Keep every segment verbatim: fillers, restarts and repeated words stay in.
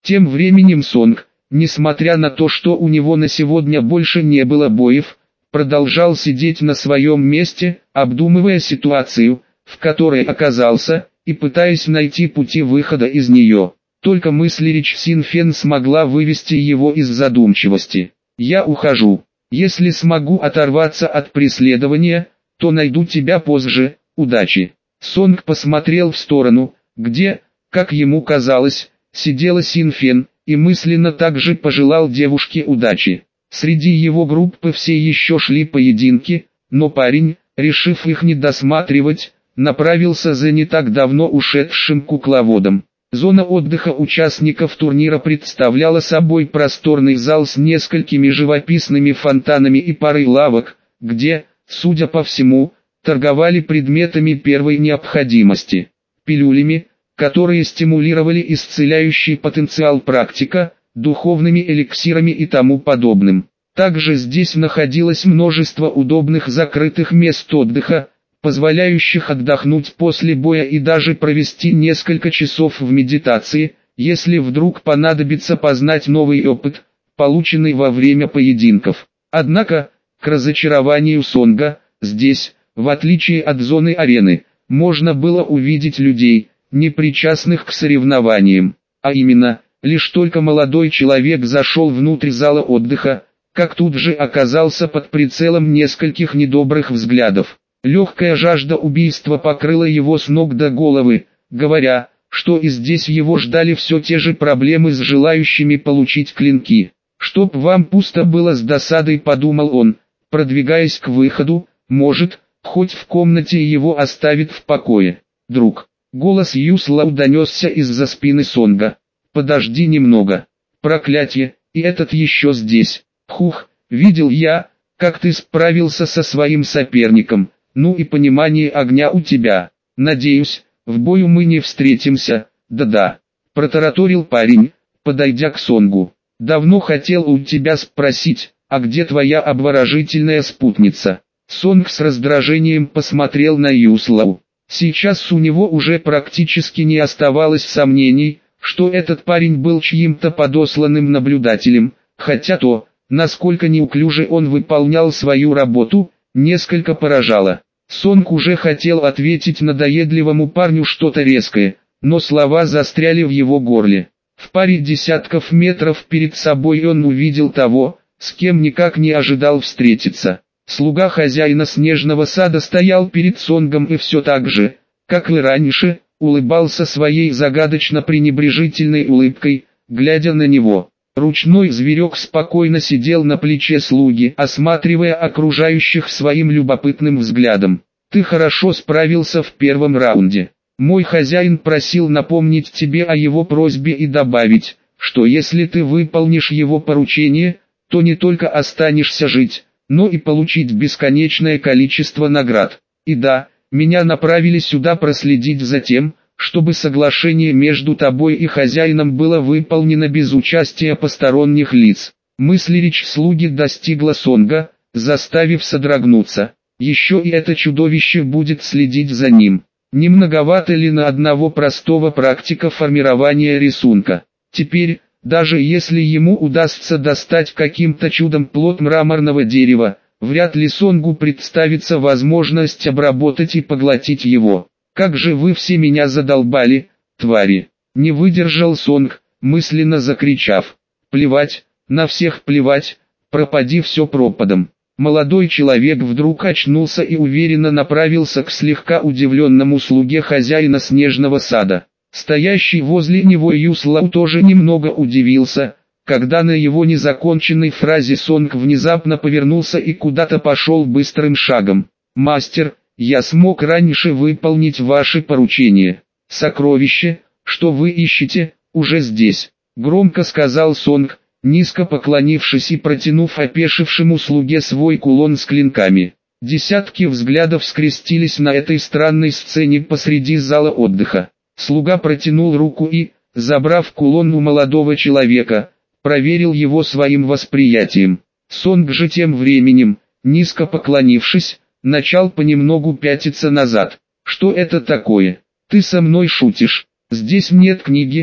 Тем временем Сонг, несмотря на то, что у него на сегодня больше не было боев, продолжал сидеть на своем месте, обдумывая ситуацию, в которой оказался, и пытаясь найти пути выхода из нее. Только мысль Рич Син Фен смогла вывести его из задумчивости. «Я ухожу. Если смогу оторваться от преследования, то найду тебя позже, удачи». Сонг посмотрел в сторону, где, как ему казалось, сидела Син Фен, и мысленно также пожелал девушке удачи. Среди его группы все еще шли поединки, но парень, решив их не досматривать, направился за не так давно ушедшим кукловодом. Зона отдыха участников турнира представляла собой просторный зал с несколькими живописными фонтанами и парой лавок, где, судя по всему, торговали предметами первой необходимости, пилюлями, которые стимулировали исцеляющий потенциал практика, духовными эликсирами и тому подобным. Также здесь находилось множество удобных закрытых мест отдыха, позволяющих отдохнуть после боя и даже провести несколько часов в медитации, если вдруг понадобится познать новый опыт, полученный во время поединков. Однако, к разочарованию Сонга, здесь, в отличие от зоны арены, можно было увидеть людей, не причастных к соревнованиям, а именно, лишь только молодой человек зашел внутрь зала отдыха, как тут же оказался под прицелом нескольких недобрых взглядов. Легкая жажда убийства покрыла его с ног до головы, говоря, что и здесь его ждали все те же проблемы с желающими получить клинки. «Чтоб вам пусто было с досадой», — подумал он, продвигаясь к выходу, может, хоть в комнате его оставит в покое. «Друг». Голос Юслау донесся из-за спины Сонга. «Подожди немного. Проклятье, и этот еще здесь. Хух, видел я, как ты справился со своим соперником. Ну и понимание огня у тебя. Надеюсь, в бою мы не встретимся, да-да», — протараторил парень, подойдя к Сонгу. «Давно хотел у тебя спросить, а где твоя обворожительная спутница?» Сонг с раздражением посмотрел на Юслау. Сейчас у него уже практически не оставалось сомнений, что этот парень был чьим-то подосланным наблюдателем, хотя то, насколько неуклюже он выполнял свою работу, несколько поражало. Сонг уже хотел ответить надоедливому парню что-то резкое, но слова застряли в его горле. В паре десятков метров перед собой он увидел того, с кем никак не ожидал встретиться. Слуга хозяина снежного сада стоял перед Сонгом и все так же, как и раньше, улыбался своей загадочно-пренебрежительной улыбкой, глядя на него. Ручной зверек спокойно сидел на плече слуги, осматривая окружающих своим любопытным взглядом. «Ты хорошо справился в первом раунде. Мой хозяин просил напомнить тебе о его просьбе и добавить, что если ты выполнишь его поручение, то не только останешься жить, но и получить бесконечное количество наград. И да, меня направили сюда проследить за тем, чтобы соглашение между тобой и хозяином было выполнено без участия посторонних лиц». Мысль речь слуги достигла Сонга, заставив содрогнуться. Еще и это чудовище будет следить за ним. Не многовато ли на одного простого практика формирования рисунка? Теперь, даже если ему удастся достать каким-то чудом плод мраморного дерева, вряд ли Сонгу представится возможность обработать и поглотить его. «Как же вы все меня задолбали, твари!» Не выдержал Сонг, мысленно закричав. «Плевать, на всех плевать, пропади все пропадом». Молодой человек вдруг очнулся и уверенно направился к слегка удивленному слуге хозяина снежного сада. Стоящий возле него Юслау тоже немного удивился, когда на его незаконченной фразе Сонг внезапно повернулся и куда-то пошел быстрым шагом. «Мастер, я смог раньше выполнить ваши поручения. Сокровище, что вы ищете, уже здесь», — громко сказал Сонг, низко поклонившись и протянув опешившему слуге свой кулон с клинками. Десятки взглядов скрестились на этой странной сцене посреди зала отдыха. Слуга протянул руку и, забрав кулон у молодого человека, проверил его своим восприятием. Сонг же тем временем, низко поклонившись, начал понемногу пятиться назад. «Что это такое? Ты со мной шутишь? Здесь нет книги,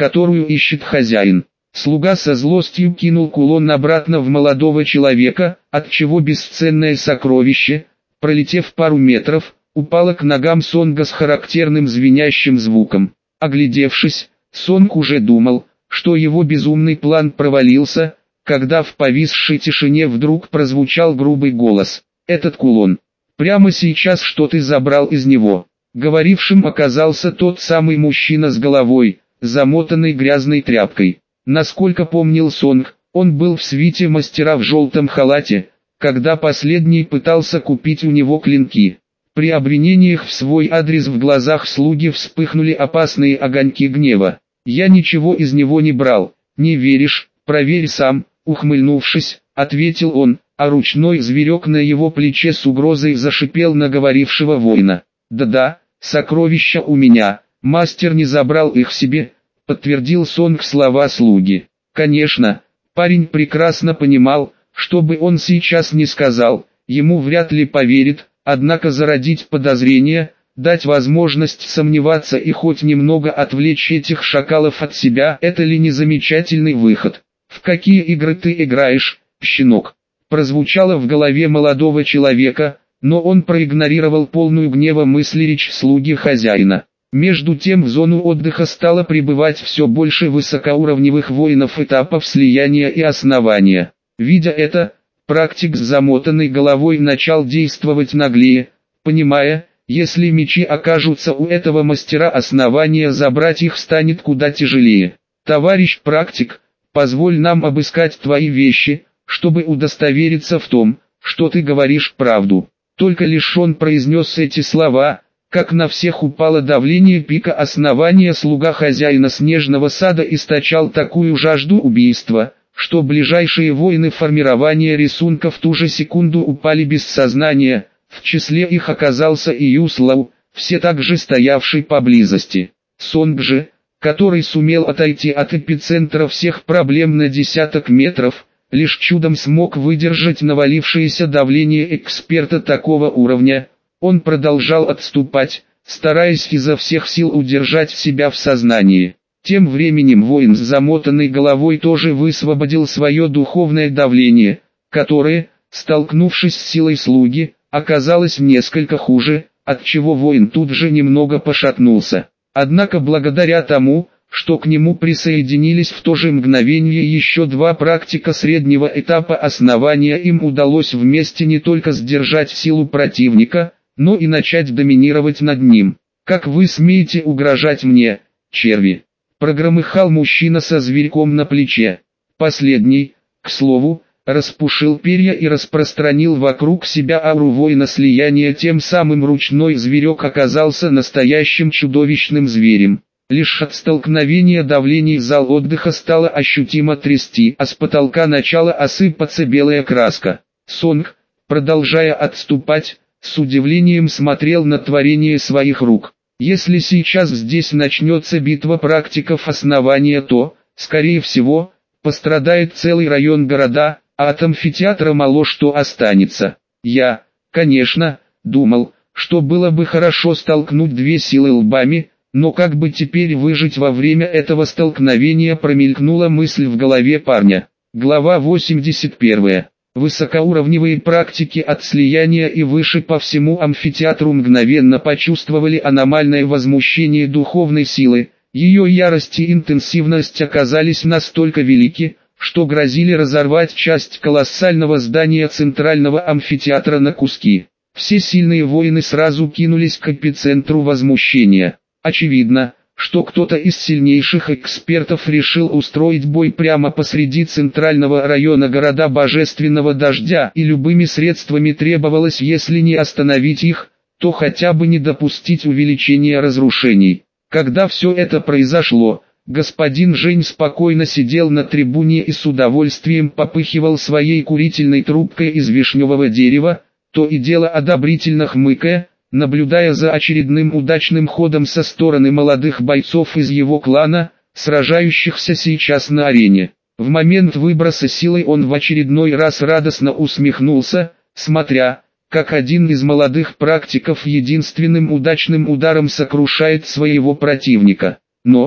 которую ищет хозяин. Слуга со злостью кинул кулон обратно в молодого человека, отчего бесценное сокровище, пролетев пару метров, упало к ногам Сонга с характерным звенящим звуком. Оглядевшись, Сонг уже думал, что его безумный план провалился, когда в повисшей тишине вдруг прозвучал грубый голос. «Этот кулон. Прямо сейчас что ты забрал из него?» Говорившим оказался тот самый мужчина с головой, замотанной грязной тряпкой. Насколько помнил Сонг, он был в свите мастера в желтом халате, когда последний пытался купить у него клинки. При обвинениях в свой адрес в глазах слуги вспыхнули опасные огоньки гнева. «Я ничего из него не брал, не веришь, проверь сам», ухмыльнувшись, ответил он, а ручной зверек на его плече с угрозой зашипел на говорившего воина. «Да-да, сокровища у меня, мастер не забрал их себе», подтвердил Сонг слова слуги. Конечно, парень прекрасно понимал, что бы он сейчас не сказал, ему вряд ли поверит, однако зародить подозрения, дать возможность сомневаться и хоть немного отвлечь этих шакалов от себя, это ли не замечательный выход? «В какие игры ты играешь, щенок?» прозвучало в голове молодого человека, но он проигнорировал полную гнева мысли речь слуги хозяина. Между тем в зону отдыха стало прибывать все больше высокоуровневых воинов этапов слияния и основания. Видя это, практик с замотанной головой начал действовать наглее, понимая, если мечи окажутся у этого мастера основания, забрать их станет куда тяжелее. «Товарищ практик, позволь нам обыскать твои вещи, чтобы удостовериться в том, что ты говоришь правду». Только лишь он произнес эти слова, как на всех упало давление пика основания. Слуга хозяина снежного сада источал такую жажду убийства, что ближайшие воины формирования рисунка в ту же секунду упали без сознания, в числе их оказался и Юслау, все также стоявший поблизости. Сонг же, который сумел отойти от эпицентра всех проблем на десяток метров, лишь чудом смог выдержать навалившееся давление эксперта такого уровня. Он продолжал отступать, стараясь изо всех сил удержать себя в сознании. Тем временем воин с замотанной головой тоже высвободил свое духовное давление, которое, столкнувшись с силой слуги, оказалось несколько хуже, отчего воин тут же немного пошатнулся. Однако благодаря тому, что к нему присоединились в то же мгновение еще два практика среднего этапа основания, им удалось вместе не только сдержать силу противника, но и начать доминировать над ним. «Как вы смеете угрожать мне, черви?» прогромыхал мужчина со зверьком на плече. Последний, к слову, распушил перья и распространил вокруг себя ауру воина слияния, тем самым ручной зверек оказался настоящим чудовищным зверем. Лишь от столкновения давлений зал отдыха стало ощутимо трясти, а с потолка начала осыпаться белая краска. Сонг, продолжая отступать, с удивлением смотрел на творение своих рук. Если сейчас здесь начнется битва практиков основания, то, скорее всего, пострадает целый район города, а от амфитеатра мало что останется. Я, конечно, думал, что было бы хорошо столкнуть две силы лбами, но как бы теперь выжить во время этого столкновения, промелькнула мысль в голове парня. Глава восемьдесят первая. Высокоуровневые практики от слияния и выше по всему амфитеатру мгновенно почувствовали аномальное возмущение духовной силы. Ее ярость и интенсивность оказались настолько велики, что грозили разорвать часть колоссального здания центрального амфитеатра на куски. Все сильные воины сразу кинулись к эпицентру возмущения. Очевидно, что кто-то из сильнейших экспертов решил устроить бой прямо посреди центрального района города Божественного Дождя, и любыми средствами требовалось, если не остановить их, то хотя бы не допустить увеличения разрушений. Когда все это произошло, господин Жень спокойно сидел на трибуне и с удовольствием попыхивал своей курительной трубкой из вишневого дерева, то и дело одобрительно хмыкая, наблюдая за очередным удачным ходом со стороны молодых бойцов из его клана, сражающихся сейчас на арене. В момент выброса силы он в очередной раз радостно усмехнулся, смотря, как один из молодых практиков единственным удачным ударом сокрушает своего противника. Но,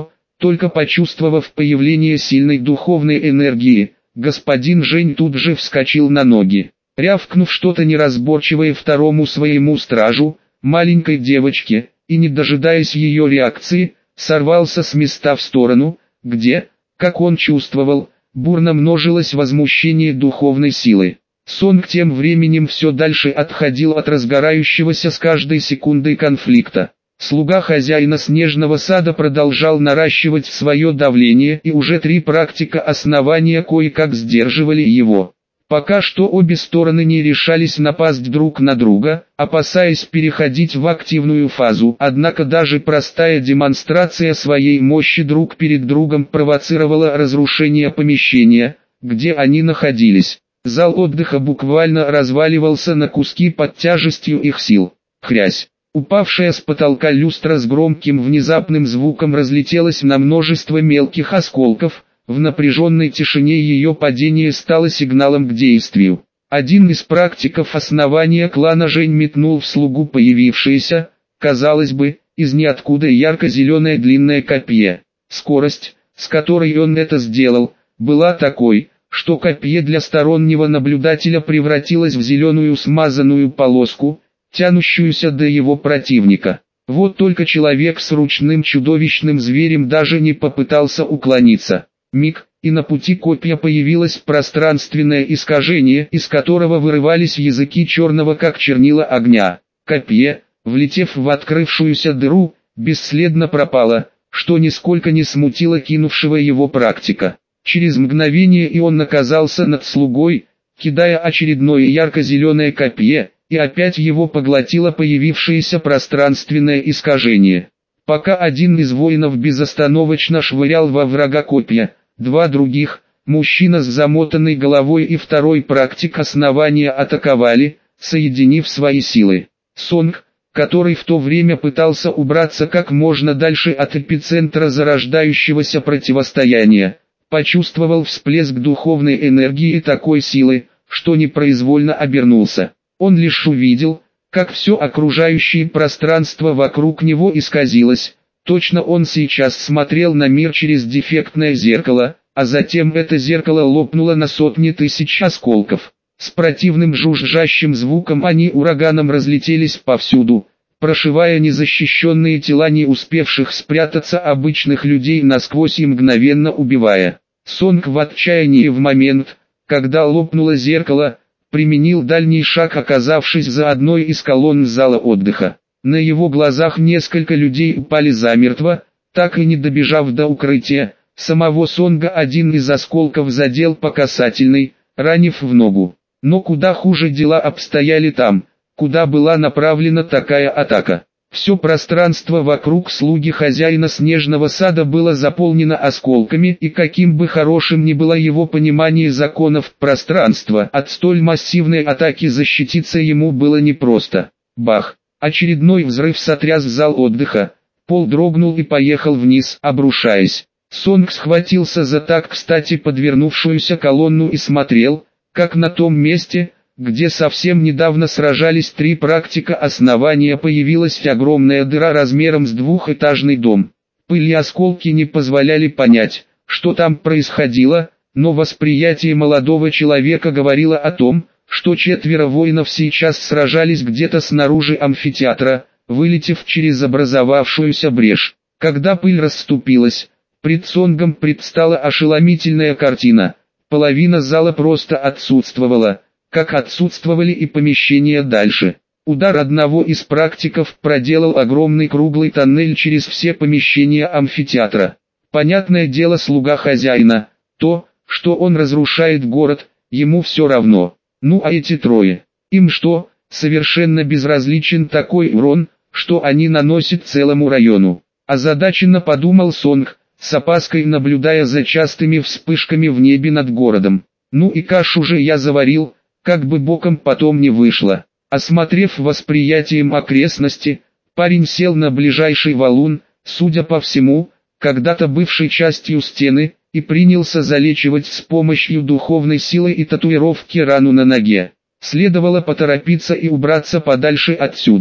Только почувствовав появление сильной духовной энергии, господин Жень тут же вскочил на ноги. Рявкнув что-то неразборчивое второму своему стражу, маленькой девочке, и не дожидаясь ее реакции, сорвался с места в сторону, где, как он чувствовал, бурно множилось возмущение духовной силы. Сонг тем временем все дальше отходил от разгорающегося с каждой секундой конфликта. Слуга хозяина Снежного сада продолжал наращивать свое давление, и уже три практика основания кое-как сдерживали его. Пока что обе стороны не решались напасть друг на друга, опасаясь переходить в активную фазу, однако даже простая демонстрация своей мощи друг перед другом провоцировала разрушение помещения, где они находились. Зал отдыха буквально разваливался на куски под тяжестью их сил. Хрясь! Упавшая с потолка люстра с громким внезапным звуком разлетелась на множество мелких осколков. В напряженной тишине ее падение стало сигналом к действию. Один из практиков основания клана Жень метнул в слугу появившееся, казалось бы, из ниоткуда ярко-зеленое длинное копье. Скорость, с которой он это сделал, была такой, что копье для стороннего наблюдателя превратилось в зеленую смазанную полоску, тянущуюся до его противника. Вот только человек с ручным чудовищным зверем даже не попытался уклониться. Миг, и на пути копья появилось пространственное искажение, из которого вырывались языки черного как чернила огня. Копье, влетев в открывшуюся дыру, бесследно пропало, что нисколько не смутило кинувшего его практика. Через мгновение и он оказался над слугой, кидая очередное ярко-зеленое копье, и опять его поглотило появившееся пространственное искажение. Пока один из воинов безостановочно швырял во врага копья, два других, мужчина с замотанной головой и второй практик основания атаковали, соединив свои силы. Сонг, который в то время пытался убраться как можно дальше от эпицентра зарождающегося противостояния, почувствовал всплеск духовной энергии такой силы, что непроизвольно обернулся. Он лишь увидел, как все окружающее пространство вокруг него исказилось. Точно он сейчас смотрел на мир через дефектное зеркало, а затем это зеркало лопнуло на сотни тысяч осколков. С противным жужжащим звуком они ураганом разлетелись повсюду, прошивая незащищенные тела не успевших спрятаться обычных людей насквозь и мгновенно убивая. Сонг в отчаянии в момент, когда лопнуло зеркало, применил дальний шаг, оказавшись за одной из колонн зала отдыха. На его глазах несколько людей упали замертво, так и не добежав до укрытия. Самого Сонга один из осколков задел по касательной, ранив в ногу. Но куда хуже дела обстояли там, куда была направлена такая атака. Все пространство вокруг слуги хозяина Снежного сада было заполнено осколками, и каким бы хорошим ни было его понимание законов пространства, от столь массивной атаки защититься ему было непросто. Бах! Очередной взрыв сотряс зал отдыха, пол дрогнул и поехал вниз, обрушаясь. Сонг схватился за так кстати подвернувшуюся колонну и смотрел, как на том месте, где совсем недавно сражались три практика основания, появилась огромная дыра размером с двухэтажный дом. Пыль и осколки не позволяли понять, что там происходило, но восприятие молодого человека говорило о том, что четверо воинов сейчас сражались где-то снаружи амфитеатра, вылетев через образовавшуюся брешь. Когда пыль расступилась, пред Сонгом предстала ошеломительная картина. Половина зала просто отсутствовала, как отсутствовали и помещения дальше. Удар одного из практиков проделал огромный круглый тоннель через все помещения амфитеатра. Понятное дело, слуга хозяина, то, что он разрушает город, ему все равно. Ну а эти трое, им что, совершенно безразличен такой урон, что они наносят целому району. Озадаченно подумал Сонг, с опаской наблюдая за частыми вспышками в небе над городом. Ну и кашу же я заварил, как бы боком потом не вышло. Осмотрев восприятием окрестности, парень сел на ближайший валун, судя по всему, когда-то бывшей частью стены, и принялся залечивать с помощью духовной силы и татуировки рану на ноге. Следовало поторопиться и убраться подальше отсюда.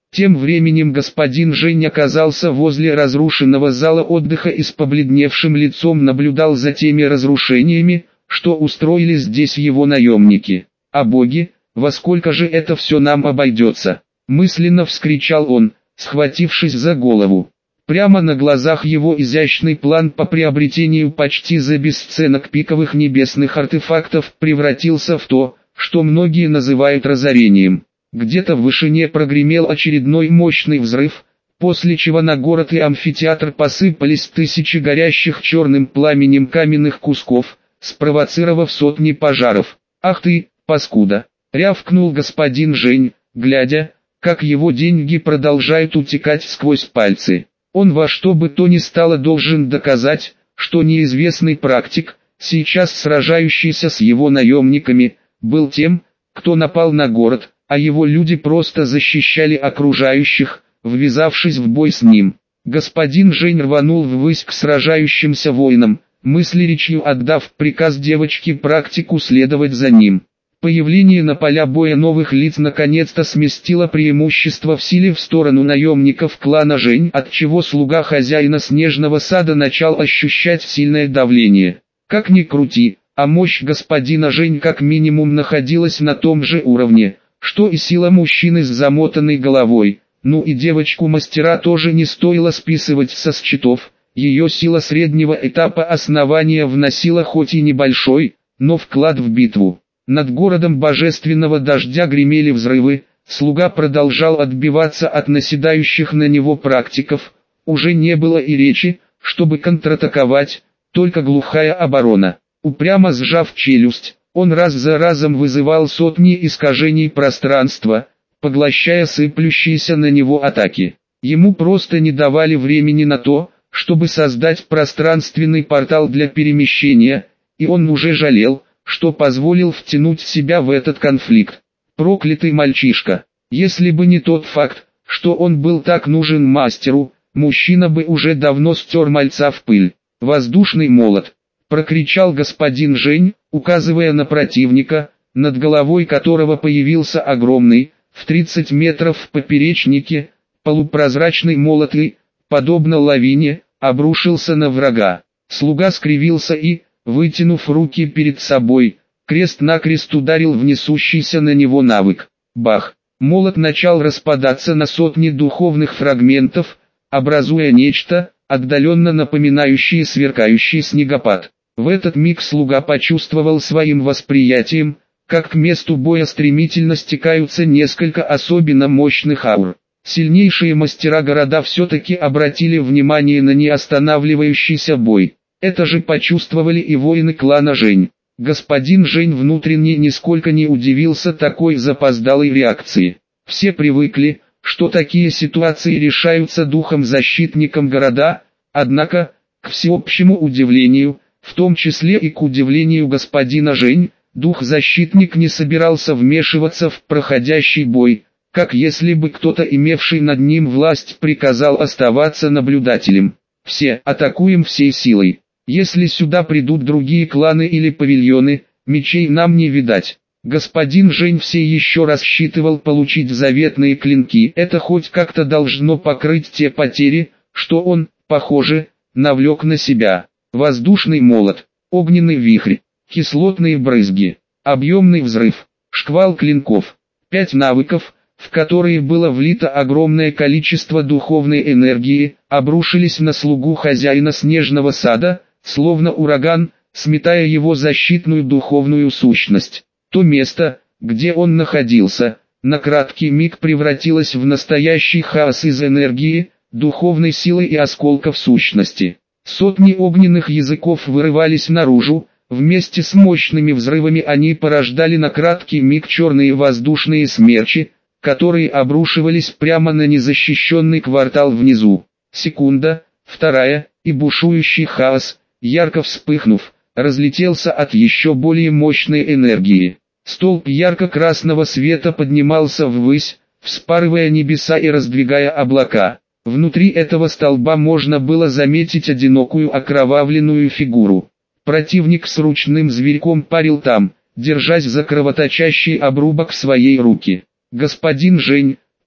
Тем временем господин Жень оказался возле разрушенного зала отдыха и с побледневшим лицом наблюдал за теми разрушениями, что устроили здесь его наемники. «А боги, во сколько же это все нам обойдется?» – мысленно вскричал он, схватившись за голову. Прямо на глазах его изящный план по приобретению почти за бесценок пиковых небесных артефактов превратился в то, что многие называют разорением. Где-то в вышине прогремел очередной мощный взрыв, после чего на город и амфитеатр посыпались тысячи горящих черным пламенем каменных кусков, спровоцировав сотни пожаров. «Ах ты, паскуда!» — рявкнул господин Жень, глядя, как его деньги продолжают утекать сквозь пальцы. Он во что бы то ни стало должен доказать, что неизвестный практик, сейчас сражающийся с его наемниками, был тем, кто напал на город, а его люди просто защищали окружающих, ввязавшись в бой с ним. Господин Жень рванул ввысь к сражающимся воинам, мыслеречью отдав приказ девочке-практику следовать за ним. Появление на поля боя новых лиц наконец-то сместило преимущество в силе в сторону наемников клана Жень, отчего слуга хозяина Снежного Сада начал ощущать сильное давление. Как ни крути, а мощь господина Жень как минимум находилась на том же уровне, что и сила мужчины с замотанной головой. Ну и девочку-мастера тоже не стоило списывать со счетов, ее сила среднего этапа основания вносила хоть и небольшой, но вклад в битву. Над городом божественного дождя гремели взрывы, слуга продолжал отбиваться от наседающих на него практиков, уже не было и речи, чтобы контратаковать, только глухая оборона. Упрямо сжав челюсть, он раз за разом вызывал сотни искажений пространства, поглощая сыплющиеся на него атаки. Ему просто не давали времени на то, чтобы создать пространственный портал для перемещения, и он уже жалел, что позволил втянуть себя в этот конфликт. Проклятый мальчишка. Если бы не тот факт, что он был так нужен мастеру, мужчина бы уже давно стер мальца в пыль. «Воздушный молот!» — прокричал господин Жень, указывая на противника, над головой которого появился огромный, в тридцать метров в поперечнике, полупрозрачный молот и, подобно лавине, обрушился на врага. Слуга скривился и, вытянув руки перед собой, крест-накрест ударил в несущийся на него навык. Бах! Молот начал распадаться на сотни духовных фрагментов, образуя нечто, отдаленно напоминающее сверкающий снегопад. В этот миг слуга почувствовал своим восприятием, как к месту боя стремительно стекаются несколько особенно мощных аур. Сильнейшие мастера города все-таки обратили внимание на неостанавливающийся бой. Это же почувствовали и воины клана Жень. Господин Жень внутренне нисколько не удивился такой запоздалой реакции. Все привыкли, что такие ситуации решаются духом-защитником города, однако, к всеобщему удивлению, в том числе и к удивлению господина Жень, дух-защитник не собирался вмешиваться в проходящий бой, как если бы кто-то, имевший над ним власть, приказал оставаться наблюдателем. Все атакуем всей силой. Если сюда придут другие кланы или павильоны, мечей нам не видать. Господин Жень все еще рассчитывал получить заветные клинки. Это хоть как-то должно покрыть те потери, что он, похоже, навлек на себя. Воздушный молот, огненный вихрь, кислотные брызги, объемный взрыв, шквал клинков. Пять навыков, в которые было влито огромное количество духовной энергии, обрушились на слугу хозяина Снежного Сада, словно ураган, сметая его защитную духовную сущность. То место, где он находился, на краткий миг превратилось в настоящий хаос из энергии, духовной силы и осколков сущности. Сотни огненных языков вырывались наружу, вместе с мощными взрывами они порождали на краткий миг черные воздушные смерчи, которые обрушивались прямо на незащищенный квартал внизу. Секунда, вторая, и бушующий хаос, ярко вспыхнув, разлетелся от еще более мощной энергии. Столб ярко-красного света поднимался ввысь, вспарывая небеса и раздвигая облака. Внутри этого столба можно было заметить одинокую окровавленную фигуру. Противник с ручным зверьком парил там, держась за кровоточащий обрубок своей руки. Господин Жень,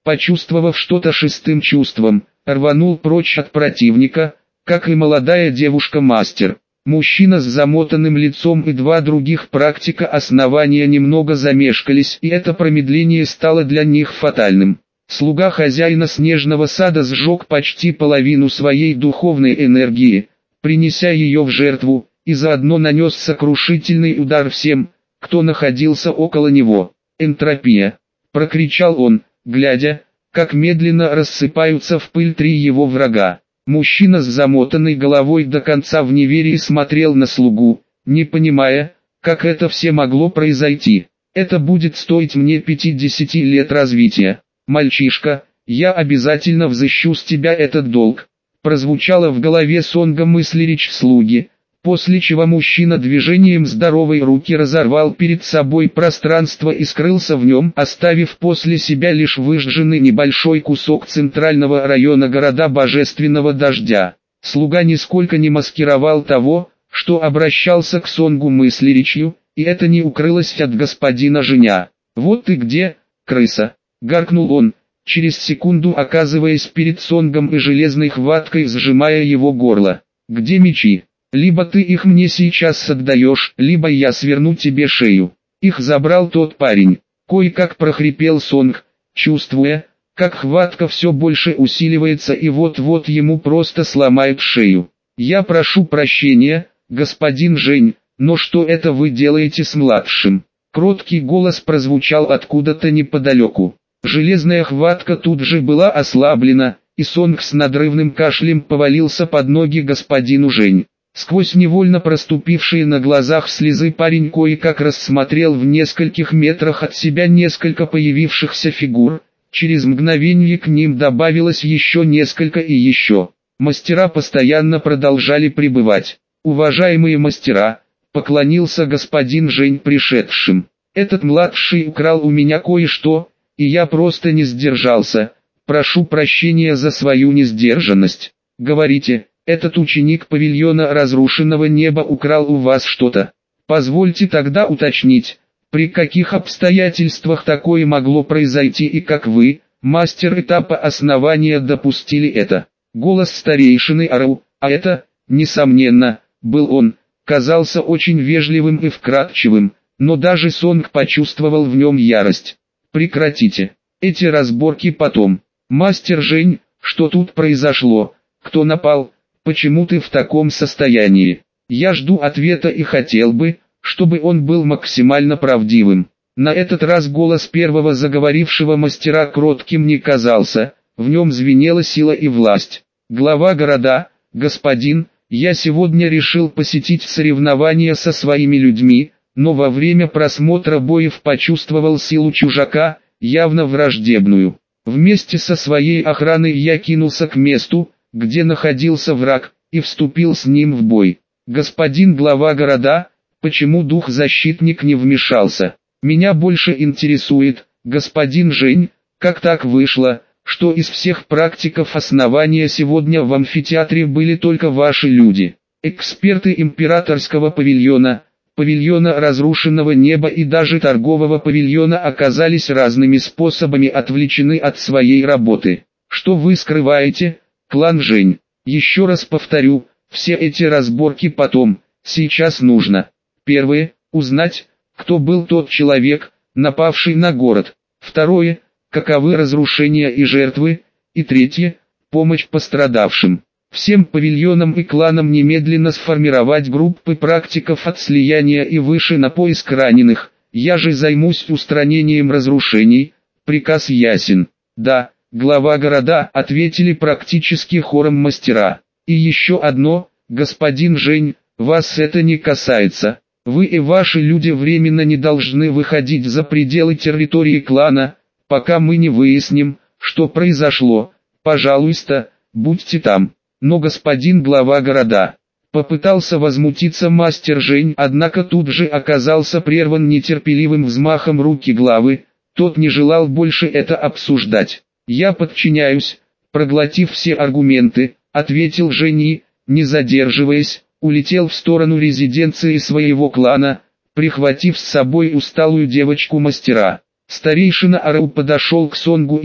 почувствовав что-то шестым чувством, рванул прочь от противника, как и молодая девушка-мастер. Мужчина с замотанным лицом и два других практика основания немного замешкались, и это промедление стало для них фатальным. Слуга хозяина снежного сада сжег почти половину своей духовной энергии, принеся ее в жертву, и заодно нанес сокрушительный удар всем, кто находился около него. «Энтропия!» – прокричал он, глядя, как медленно рассыпаются в пыль три его врага. Мужчина с замотанной головой до конца в неверии смотрел на слугу, не понимая, как это все могло произойти. «Это будет стоить мне пятидесяти лет развития. Мальчишка, я обязательно взыщу с тебя этот долг», прозвучала в голове Сонга мысли речь слуги, после чего мужчина движением здоровой руки разорвал перед собой пространство и скрылся в нем, оставив после себя лишь выжженный небольшой кусок центрального района города Божественного Дождя. Слуга нисколько не маскировал того, что обращался к Сонгу мыслеречью, и это не укрылось от господина Женя. «Вот ты где, крыса!» — гаркнул он, через секунду оказываясь перед Сонгом и железной хваткой сжимая его горло. «Где мечи? Либо ты их мне сейчас отдаешь, либо я сверну тебе шею». Их забрал тот парень. Кое-как прохрипел Сонг, чувствуя, как хватка все больше усиливается и вот-вот ему просто сломают шею. «Я прошу прощения, господин Жень, но что это вы делаете с младшим?» Кроткий голос прозвучал откуда-то неподалеку. Железная хватка тут же была ослаблена, и Сонг с надрывным кашлем повалился под ноги господину Жень. Сквозь невольно проступившие на глазах слезы парень кое-как рассмотрел в нескольких метрах от себя несколько появившихся фигур, через мгновение к ним добавилось еще несколько и еще. Мастера постоянно продолжали прибывать. «Уважаемые мастера», — поклонился господин Жень пришедшим, — «этот младший украл у меня кое-что, и я просто не сдержался, прошу прощения за свою несдержанность. Говорите, этот ученик павильона разрушенного неба украл у вас что-то. Позвольте тогда уточнить, при каких обстоятельствах такое могло произойти и как вы, мастер этапа основания, допустили это?» Голос старейшины орал, а это, несомненно, был он, казался очень вежливым и вкрадчивым, но даже Сонг почувствовал в нем ярость. «Прекратите. Эти разборки потом. Мастер Жень, что тут произошло? Кто напал? Почему ты в таком состоянии? Я жду ответа и хотел бы, чтобы он был максимально правдивым». На этот раз голос первого заговорившего мастера кротким не казался, в нем звенела сила и власть. «Глава города, господин, я сегодня решил посетить соревнования со своими людьми, но во время просмотра боев почувствовал силу чужака, явно враждебную. Вместе со своей охраной я кинулся к месту, где находился враг, и вступил с ним в бой. Господин глава города, почему дух-защитник не вмешался? Меня больше интересует, господин Жень, как так вышло, что из всех практиков основания сегодня в амфитеатре были только ваши люди. Эксперты императорского павильона, павильона разрушенного неба и даже торгового павильона оказались разными способами отвлечены от своей работы. Что вы скрываете, клан Жень? Еще раз повторю, все эти разборки потом, сейчас нужно. Первое, узнать, кто был тот человек, напавший на город. Второе, каковы разрушения и жертвы. И третье, помощь пострадавшим. Всем павильонам и кланам немедленно сформировать группы практиков от слияния и выше на поиск раненых. Я же займусь устранением разрушений. Приказ ясен. Да, глава города, ответили практически хором мастера. И еще одно, господин Жень, вас это не касается. Вы и ваши люди временно не должны выходить за пределы территории клана, пока мы не выясним, что произошло. Пожалуйста, будьте там. Но господин глава города, попытался возмутиться мастер Жень, однако тут же оказался прерван нетерпеливым взмахом руки главы, тот не желал больше это обсуждать. «Я подчиняюсь», проглотив все аргументы, ответил Жень и, не задерживаясь, улетел в сторону резиденции своего клана, прихватив с собой усталую девочку-мастера. Старейшина Арау подошел к Сонгу и,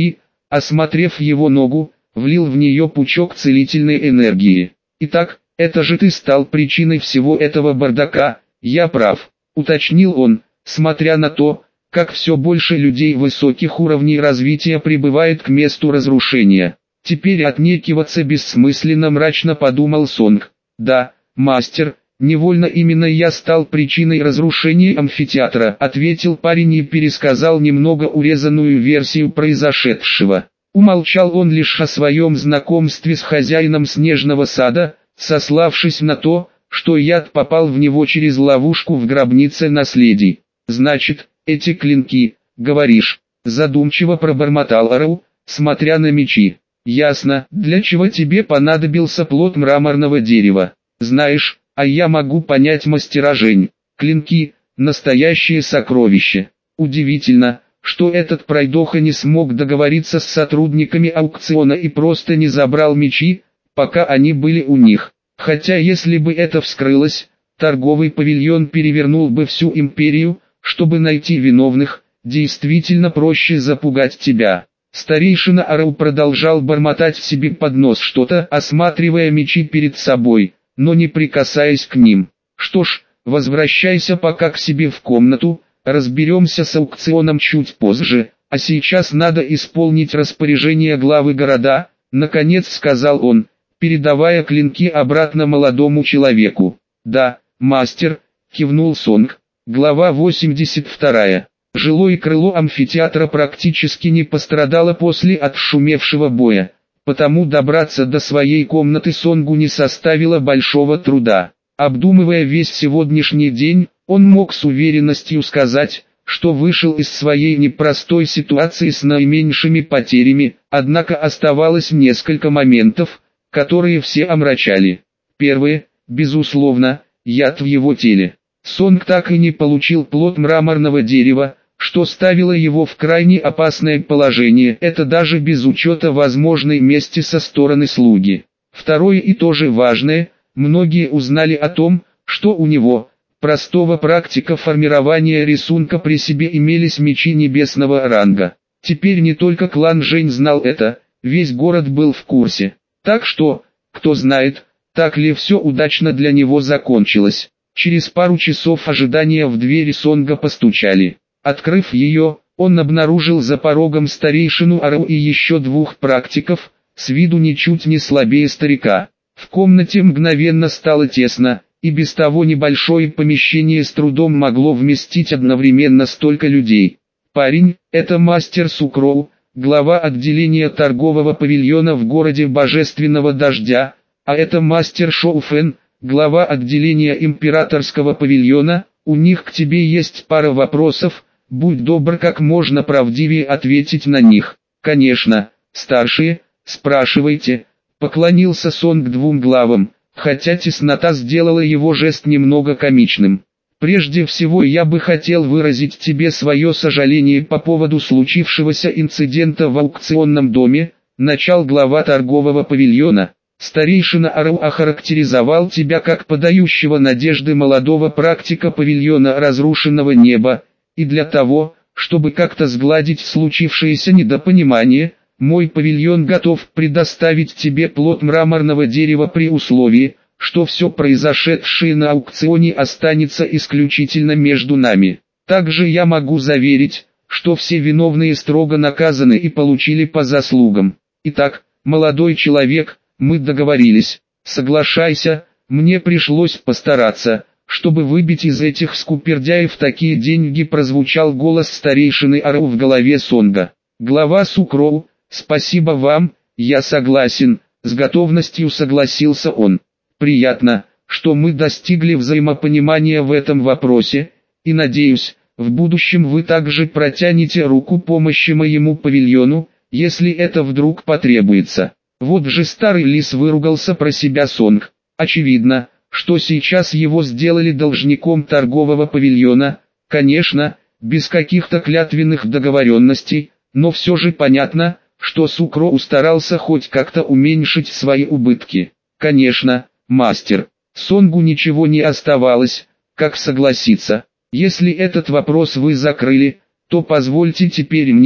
осмотрев его ногу, влил в нее пучок целительной энергии. «Итак, это же ты стал причиной всего этого бардака, я прав», — уточнил он, смотря на то, как все больше людей высоких уровней развития прибывает к месту разрушения. Теперь отнекиваться бессмысленно, мрачно подумал Сонг. «Да, мастер, невольно именно я стал причиной разрушения амфитеатра», ответил парень и пересказал немного урезанную версию произошедшего. Умолчал он лишь о своем знакомстве с хозяином снежного сада, сославшись на то, что яд попал в него через ловушку в гробнице наследий. «Значит, эти клинки, говоришь?» задумчиво пробормотал Ару, смотря на мечи. «Ясно, для чего тебе понадобился плод мраморного дерева. Знаешь, а я могу понять мастера Жень. Клинки – настоящее сокровище. Удивительно, что этот пройдоха не смог договориться с сотрудниками аукциона и просто не забрал мечи, пока они были у них. Хотя если бы это вскрылось, торговый павильон перевернул бы всю империю, чтобы найти виновных, действительно проще запугать тебя». Старейшина Ару продолжал бормотать себе под нос что-то, осматривая мечи перед собой, но не прикасаясь к ним. «Что ж, возвращайся пока к себе в комнату, разберемся с аукционом чуть позже, а сейчас надо исполнить распоряжение главы города», наконец сказал он, передавая клинки обратно молодому человеку. «Да, мастер», кивнул Сонг. Глава восемьдесят вторая. Жилое крыло амфитеатра практически не пострадало после отшумевшего боя, потому добраться до своей комнаты Сонгу не составило большого труда. Обдумывая весь сегодняшний день, он мог с уверенностью сказать, что вышел из своей непростой ситуации с наименьшими потерями, однако оставалось несколько моментов, которые все омрачали. Первое, безусловно, яд в его теле. Сонг так и не получил плод мраморного дерева, что ставило его в крайне опасное положение, это даже без учета возможной мести со стороны слуги. Второе и тоже важное, многие узнали о том, что у него, простого практика формирования рисунка, при себе имелись мечи небесного ранга. Теперь не только клан Жень знал это, весь город был в курсе. Так что, кто знает, так ли все удачно для него закончилось. Через пару часов ожидания в двери Сонга постучали. Открыв ее, он обнаружил за порогом старейшину Ару и еще двух практиков, с виду ничуть не слабее старика. В комнате мгновенно стало тесно, и без того небольшое помещение с трудом могло вместить одновременно столько людей. «Парень, это мастер Сукроу, глава отделения торгового павильона в городе Божественного Дождя, а это мастер Шоу Фэн, глава отделения императорского павильона, у них к тебе есть пара вопросов, будь добр как можно правдивее ответить на них». «Конечно, старшие, спрашивайте», поклонился Сонг двум главам, хотя теснота сделала его жест немного комичным. «Прежде всего я бы хотел выразить тебе свое сожаление по поводу случившегося инцидента в аукционном доме», начал глава торгового павильона. «Старейшина Ару охарактеризовал тебя как подающего надежды молодого практика павильона разрушенного неба, и для того, чтобы как-то сгладить случившееся недопонимание, мой павильон готов предоставить тебе плод мраморного дерева при условии, что все произошедшее на аукционе останется исключительно между нами. Также я могу заверить, что все виновные строго наказаны и получили по заслугам. Итак, молодой человек, мы договорились. Соглашайся, мне пришлось постараться, чтобы выбить из этих скупердяев такие деньги», прозвучал голос старейшины Ару в голове Сонга. «Глава Сукроу, спасибо вам, я согласен», с готовностью согласился он. «Приятно, что мы достигли взаимопонимания в этом вопросе, и надеюсь, в будущем вы также протянете руку помощи моему павильону, если это вдруг потребуется». Вот же старый лис, выругался про себя Сонг. Очевидно, что сейчас его сделали должником торгового павильона, конечно, без каких-то клятвенных договоренностей, но все же понятно, что Сукроу старался хоть как-то уменьшить свои убытки. «Конечно, мастер». Сонгу ничего не оставалось, как согласиться. «Если этот вопрос вы закрыли, то позвольте теперь мне»,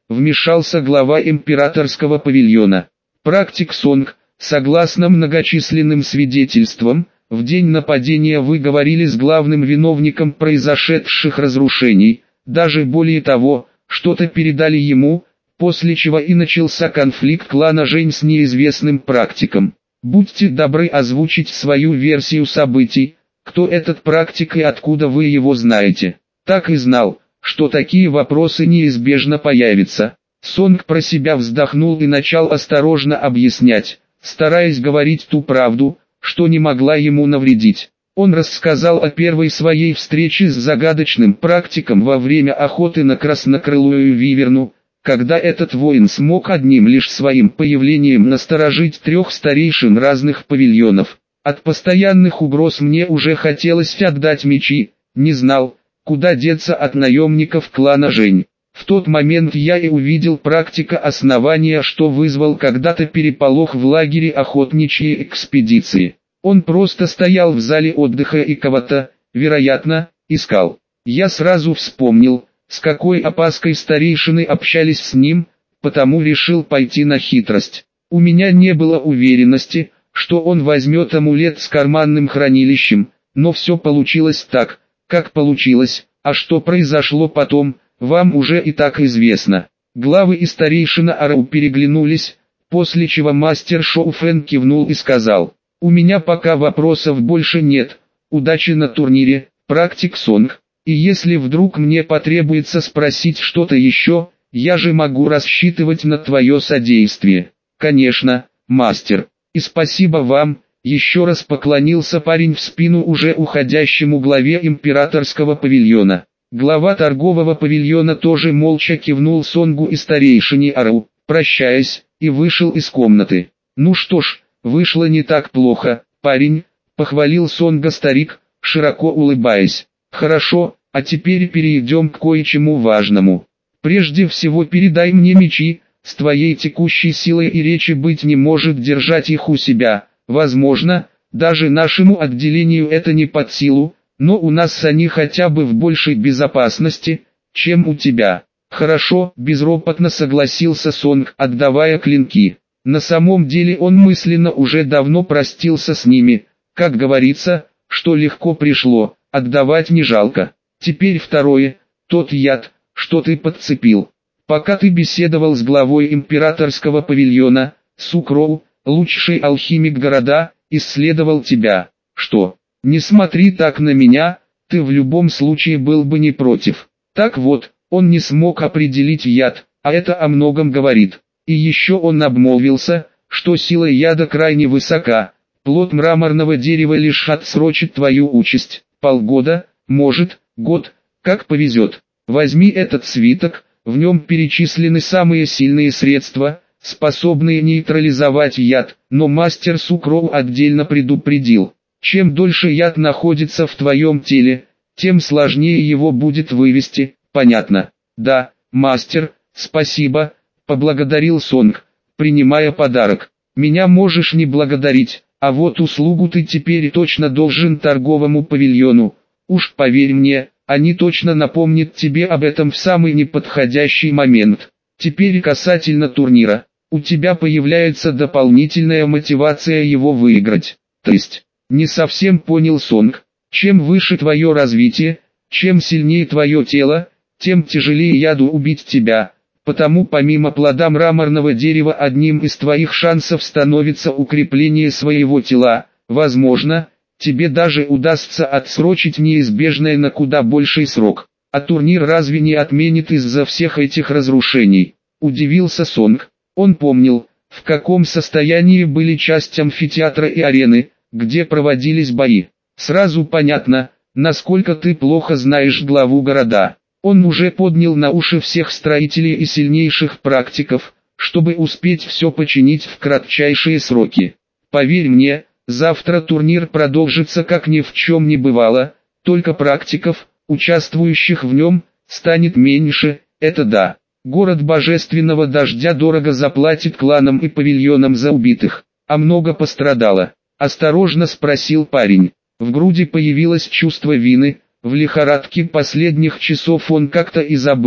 вмешался глава императорского павильона. Практик Сонг, согласно многочисленным свидетельствам, в день нападения вы говорили с главным виновником произошедших разрушений, даже более того, что-то передали ему, после чего и начался конфликт клана Жень с неизвестным практиком. Будьте добры озвучить свою версию событий, кто этот практик и откуда вы его знаете. Так и знал, что такие вопросы неизбежно появятся. Сонг про себя вздохнул и начал осторожно объяснять, стараясь говорить ту правду, что не могла ему навредить. Он рассказал о первой своей встрече с загадочным практиком во время охоты на краснокрылую виверну, когда этот воин смог одним лишь своим появлением насторожить трех старейшин разных павильонов. От постоянных угроз мне уже хотелось отдать мечи, не знал, куда деться от наемников клана Жень. В тот момент я и увидел практика основания, что вызвал когда-то переполох в лагере охотничьей экспедиции. Он просто стоял в зале отдыха и кого-то, вероятно, искал. Я сразу вспомнил, с какой опаской старейшины общались с ним, потому решил пойти на хитрость. У меня не было уверенности, что он возьмет амулет с карманным хранилищем, но все получилось так, как получилось, а что произошло потом, вам уже и так известно. Главы и старейшина Арау переглянулись, после чего мастер Шоу Фэн кивнул и сказал: «У меня пока вопросов больше нет, удачи на турнире, практик Сонг, и если вдруг мне потребуется спросить что-то еще, я же могу рассчитывать на твое содействие». «Конечно, мастер, и спасибо вам», еще раз поклонился парень в спину уже уходящему главе императорского павильона. Глава торгового павильона тоже молча кивнул Сонгу и старейшине Арау, прощаясь, и вышел из комнаты. «Ну что ж, вышло не так плохо, парень», — похвалил Сонга старик, широко улыбаясь. «Хорошо, а теперь перейдем к кое-чему важному. Прежде всего передай мне мечи, с твоей текущей силой и речи быть не может держать их у себя. Возможно, даже нашему отделению это не под силу, но у нас они хотя бы в большей безопасности, чем у тебя». «Хорошо», — безропотно согласился Сонг, отдавая клинки. На самом деле он мысленно уже давно простился с ними, как говорится, что легко пришло, отдавать не жалко. Теперь второе, тот яд, что ты подцепил. Пока ты беседовал с главой императорского павильона, Сукроу, лучший алхимик города, исследовал тебя. Что? Не смотри так на меня, ты в любом случае был бы не против. Так вот, он не смог определить яд, а это о многом говорит. И еще он обмолвился, что сила яда крайне высока. Плод мраморного дерева лишь отсрочит твою участь. Полгода, может, год, как повезет. Возьми этот свиток, в нем перечислены самые сильные средства, способные нейтрализовать яд, но мастер Сукроу отдельно предупредил. Чем дольше яд находится в твоем теле, тем сложнее его будет вывести, понятно? Да, мастер, спасибо, поблагодарил Сонг, принимая подарок. Меня можешь не благодарить, а вот услугу ты теперь точно должен торговому павильону. Уж поверь мне, они точно напомнят тебе об этом в самый неподходящий момент. Теперь касательно турнира. У тебя появляется дополнительная мотивация его выиграть. То есть, не совсем понял Сонг. Чем выше твое развитие, чем сильнее твое тело, тем тяжелее яду убить тебя. Потому помимо плода мраморного дерева одним из твоих шансов становится укрепление своего тела. Возможно, тебе даже удастся отсрочить неизбежное на куда больший срок. А турнир разве не отменит из-за всех этих разрушений? Удивился Сонг. Он помнил, в каком состоянии были часть амфитеатра и арены, где проводились бои. Сразу понятно, насколько ты плохо знаешь главу города. Он уже поднял на уши всех строителей и сильнейших практиков, чтобы успеть все починить в кратчайшие сроки. Поверь мне, завтра турнир продолжится как ни в чем не бывало, только практиков, участвующих в нем, станет меньше, это да. Город Божественного Дождя дорого заплатит кланам и павильонам за убитых, а много пострадало. Осторожно спросил парень. В груди появилось чувство вины, в лихорадке последних часов он как-то и забыл,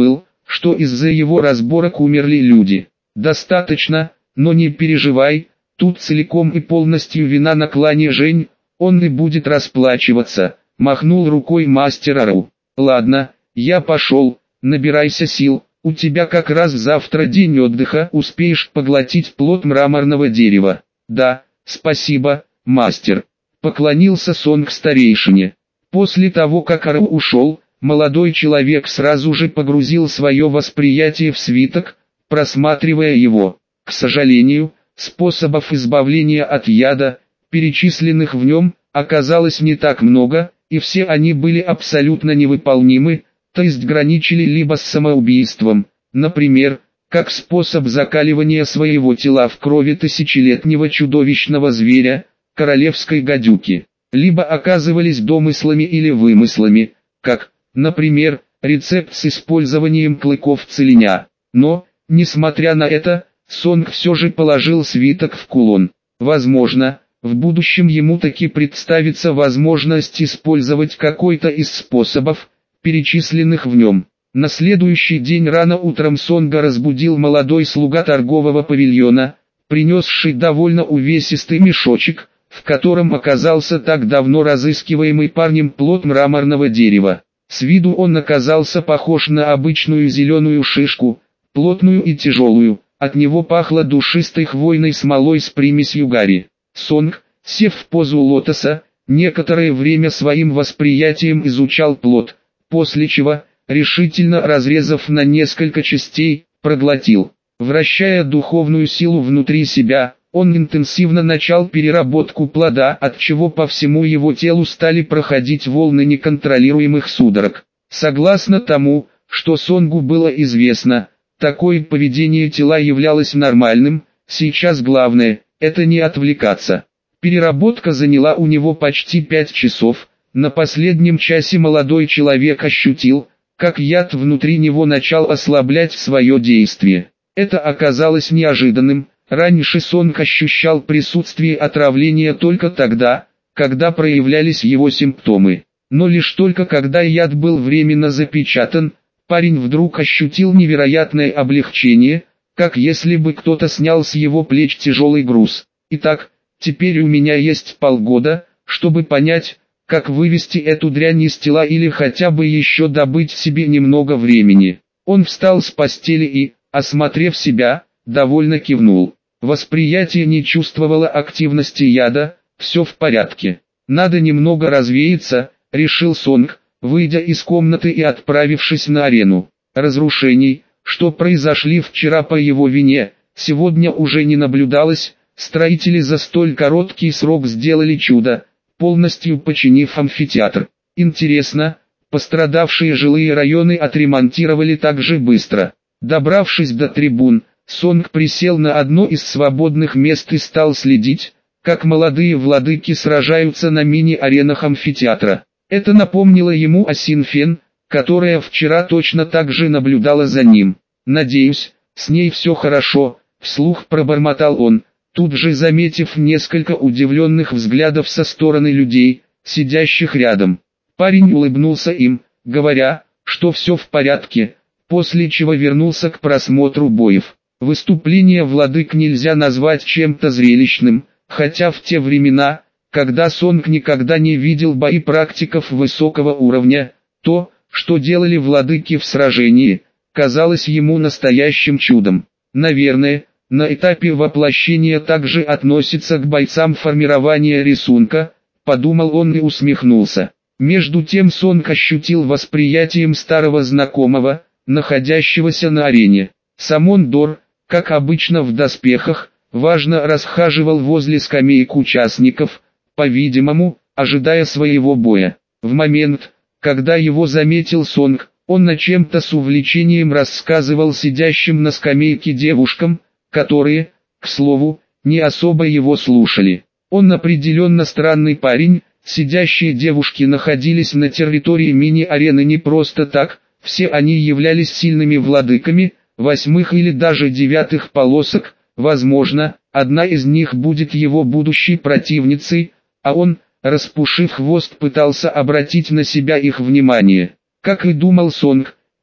что из-за его разборок умерли люди. Достаточно, но не переживай, тут целиком и полностью вина на клане Жень, он и будет расплачиваться, махнул рукой мастер Ару. Ладно, я пошел, набирайся сил, у тебя как раз завтра день отдыха, успеешь поглотить плод мраморного дерева. Да, спасибо, мастер. Поклонился Сонг старейшине. После того как Ару ушел, молодой человек сразу же погрузил свое восприятие в свиток, просматривая его. К сожалению, способов избавления от яда, перечисленных в нем, оказалось не так много, и все они были абсолютно невыполнимы, то есть граничили либо с самоубийством, например, как способ закаливания своего тела в крови тысячелетнего чудовищного зверя, королевской гадюки, либо оказывались домыслами или вымыслами, как, например, рецепт с использованием клыков целиня. Но, несмотря на это, Сонг все же положил свиток в кулон. Возможно, в будущем ему таки представится возможность использовать какой-то из способов, перечисленных в нем. На следующий день рано утром Сонга разбудил молодой слуга торгового павильона, принесший довольно увесистый мешочек, в котором оказался так давно разыскиваемый парнем плод мраморного дерева. С виду он оказался похож на обычную зеленую шишку, плотную и тяжелую, от него пахло душистой хвойной смолой с примесью гари. Сонг, сев в позу лотоса, некоторое время своим восприятием изучал плод, после чего, решительно разрезав на несколько частей, проглотил. Вращая духовную силу внутри себя, он интенсивно начал переработку плода, от чего по всему его телу стали проходить волны неконтролируемых судорог. Согласно тому, что Сонгу было известно, такое поведение тела являлось нормальным, сейчас главное – это не отвлекаться. Переработка заняла у него почти пять часов, на последнем часе молодой человек ощутил, как яд внутри него начал ослаблять свое действие. Это оказалось неожиданным. Раньше Сонг ощущал присутствие отравления только тогда, когда проявлялись его симптомы. Но лишь только когда яд был временно запечатан, парень вдруг ощутил невероятное облегчение, как если бы кто-то снял с его плеч тяжелый груз. Итак, теперь у меня есть полгода, чтобы понять, как вывести эту дрянь из тела или хотя бы еще добыть себе немного времени. Он встал с постели и, осмотрев себя, довольно кивнул. Восприятие не чувствовало активности яда, все в порядке. Надо немного развеяться, решил Сонг, выйдя из комнаты и отправившись на арену. Разрушений, что произошли вчера по его вине, сегодня уже не наблюдалось, строители за столь короткий срок сделали чудо, полностью починив амфитеатр. Интересно, пострадавшие жилые районы отремонтировали так же быстро. Добравшись до трибун, Сонг присел на одно из свободных мест и стал следить, как молодые владыки сражаются на мини-аренах амфитеатра. Это напомнило ему о Синфен, которая вчера точно так же наблюдала за ним. «Надеюсь, с ней все хорошо», — вслух пробормотал он, тут же заметив несколько удивленных взглядов со стороны людей, сидящих рядом. Парень улыбнулся им, говоря, что все в порядке, после чего вернулся к просмотру боев. Выступление владык нельзя назвать чем-то зрелищным, хотя в те времена, когда Сонг никогда не видел бои практиков высокого уровня, то, что делали владыки в сражении, казалось ему настоящим чудом. Наверное, на этапе воплощения также относится к бойцам формирования рисунка, подумал он и усмехнулся. Между тем Сонг ощутил восприятием старого знакомого, находящегося на арене. Самон Дор, как обычно в доспехах, важно расхаживал возле скамеек участников, по-видимому, ожидая своего боя. В момент, когда его заметил Сонг, он на чем-то с увлечением рассказывал сидящим на скамейке девушкам, которые, к слову, не особо его слушали. Он определенно странный парень, сидящие девушки находились на территории мини-арены не просто так, все они являлись сильными владыками, восьмых или даже девятых полосок, возможно, одна из них будет его будущей противницей, а он, распушив хвост, пытался обратить на себя их внимание. Как и думал Сонг,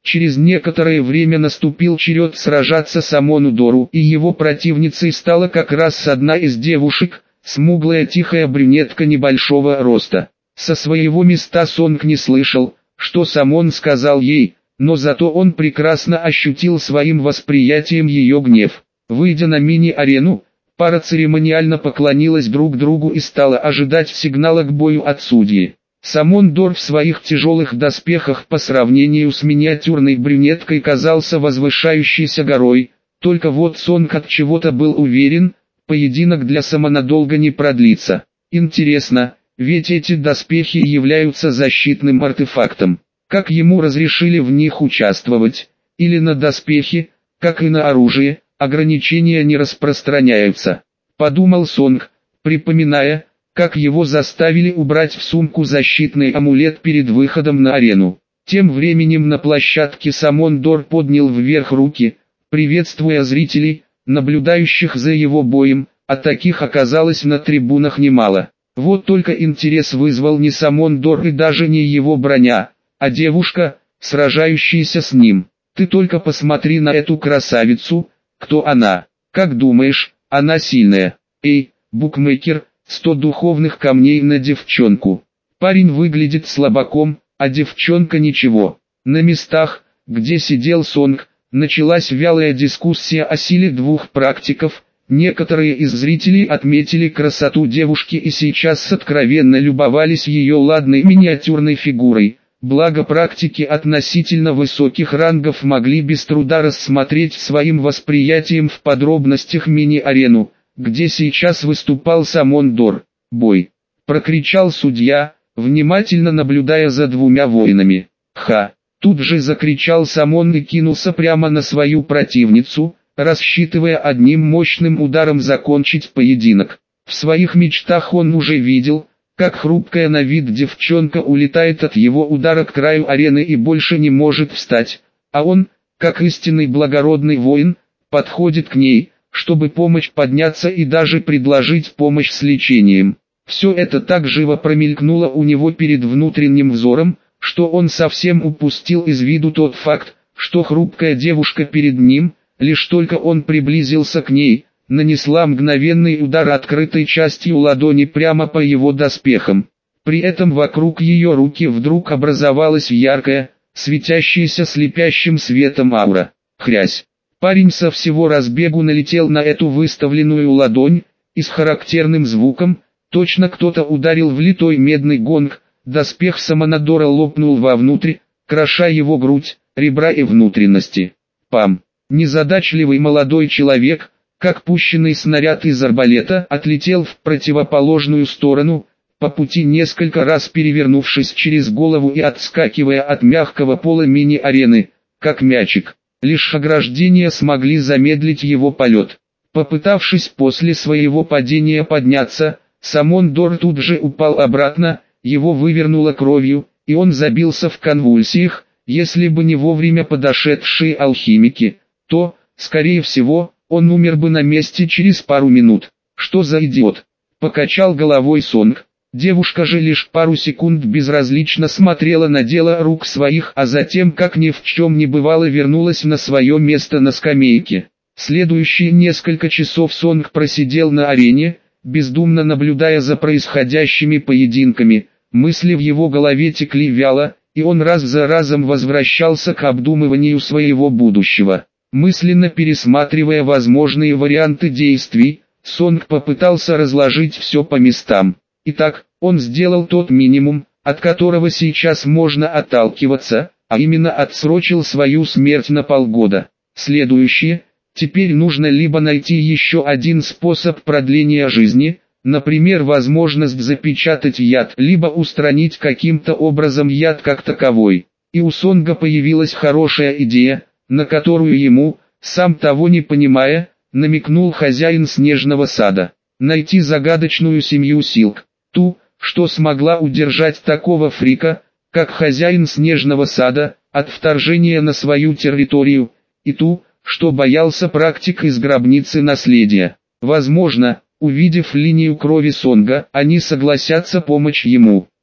Через некоторое время наступил черед сражаться самому Дору, и его противницей стала как раз одна из девушек, смуглая тихая брюнетка небольшого роста. Со своего места Сонг не слышал, что Самон сказал ей, но зато он прекрасно ощутил своим восприятием ее гнев. Выйдя на мини-арену, пара церемониально поклонилась друг другу и стала ожидать сигнала к бою от судьи. Самон Дор в своих тяжелых доспехах по сравнению с миниатюрной брюнеткой казался возвышающейся горой, только вот Сонг от чего-то был уверен, поединок для Самона долго не продлится. Интересно, ведь эти доспехи являются защитным артефактом. Как ему разрешили в них участвовать? Или на доспехи, как и на оружие, ограничения не распространяются? Подумал Сонг, припоминая, как его заставили убрать в сумку защитный амулет перед выходом на арену. Тем временем на площадке Самон Дор поднял вверх руки, приветствуя зрителей, наблюдающих за его боем, а таких оказалось на трибунах немало. Вот только интерес вызвал не Самон Дор и даже не его броня, а девушка, сражающаяся с ним. Ты только посмотри на эту красавицу, кто она? Как думаешь, она сильная? Эй, букмекер, сто духовных камней на девчонку. Парень выглядит слабаком, а девчонка ничего. На местах, где сидел Сонг, началась вялая дискуссия о силе двух практиков. Некоторые из зрителей отметили красоту девушки и сейчас откровенно любовались ее ладной миниатюрной фигурой. Благо практики относительно высоких рангов могли без труда рассмотреть своим восприятием в подробностях мини-арену, где сейчас выступал Самон Дор. «Бой!» – прокричал судья, внимательно наблюдая за двумя воинами. «Ха!» – тут же закричал Самон и кинулся прямо на свою противницу, рассчитывая одним мощным ударом закончить поединок. В своих мечтах он уже видел, как хрупкая на вид девчонка улетает от его удара к краю арены и больше не может встать, а он, как истинный благородный воин, подходит к ней, чтобы помочь подняться и даже предложить помощь с лечением. Все это так живо промелькнуло у него перед внутренним взором, что он совсем упустил из виду тот факт, что хрупкая девушка перед ним, лишь только он приблизился к ней, нанесла мгновенный удар открытой частью ладони прямо по его доспехам. При этом вокруг ее руки вдруг образовалась яркая, светящаяся слепящим светом аура. Хрясь! Парень со всего разбегу налетел на эту выставленную ладонь, и с характерным звуком, точно кто-то ударил в литой медный гонг, доспех Самона Дора лопнул вовнутрь, кроша его грудь, ребра и внутренности. Пам! Незадачливый молодой человек, как пущенный снаряд из арбалета, отлетел в противоположную сторону, по пути несколько раз перевернувшись через голову и отскакивая от мягкого пола мини-арены, как мячик. Лишь ограждения смогли замедлить его полет. Попытавшись после своего падения подняться, Самон Дор тут же упал обратно, его вывернуло кровью, и он забился в конвульсиях. Если бы не вовремя подошедшие алхимики, то, скорее всего, он умер бы на месте через пару минут. Что за идиот? Покачал головой Сонг. Девушка же лишь пару секунд безразлично смотрела на дело рук своих, а затем, как ни в чем не бывало, вернулась на свое место на скамейке. Следующие несколько часов Сонг просидел на арене, бездумно наблюдая за происходящими поединками. Мысли в его голове текли вяло, и он раз за разом возвращался к обдумыванию своего будущего. Мысленно пересматривая возможные варианты действий, Сонг попытался разложить все по местам. Итак, он сделал тот минимум, от которого сейчас можно отталкиваться, а именно отсрочил свою смерть на полгода. Следующее, теперь нужно либо найти еще один способ продления жизни, например, возможность запечатать яд, либо устранить каким-то образом яд как таковой. И у Сонга появилась хорошая идея, на которую ему, сам того не понимая, намекнул хозяин Снежного сада. Найти загадочную семью Силк. Ту, что смогла удержать такого фрика, как хозяин Снежного сада, от вторжения на свою территорию, и ту, что боялся практик из гробницы наследия. Возможно, увидев линию крови Сонга, они согласятся помочь ему.